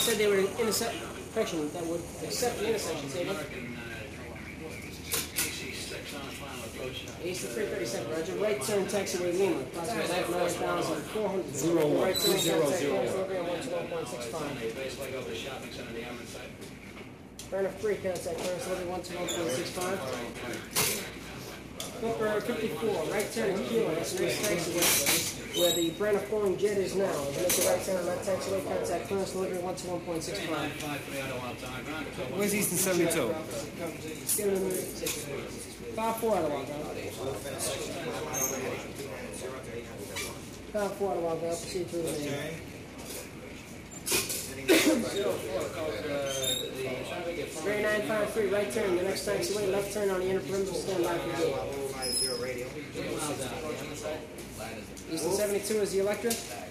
said they were an intersection that would accept the intersection table. East of 337, Roger. Right turn taxiway Lima. Approximately 9,400. 01. Right turn 200. Burner free, contact clearance delivery 121.65. Flipper 54, right turn at Kilo, that's the next taxiway where the Brenner Flowing Jet is now. Make the right turn on that taxiway, contact clearance delivery 121.65. Where's Eastern 72? 5-4 out of one, 5-4 out of one, I'll proceed through the main. 3953, right turn, the next taxiway, left turn on the inner perimeter, stand by for gate. Eastern 72 is the Electra.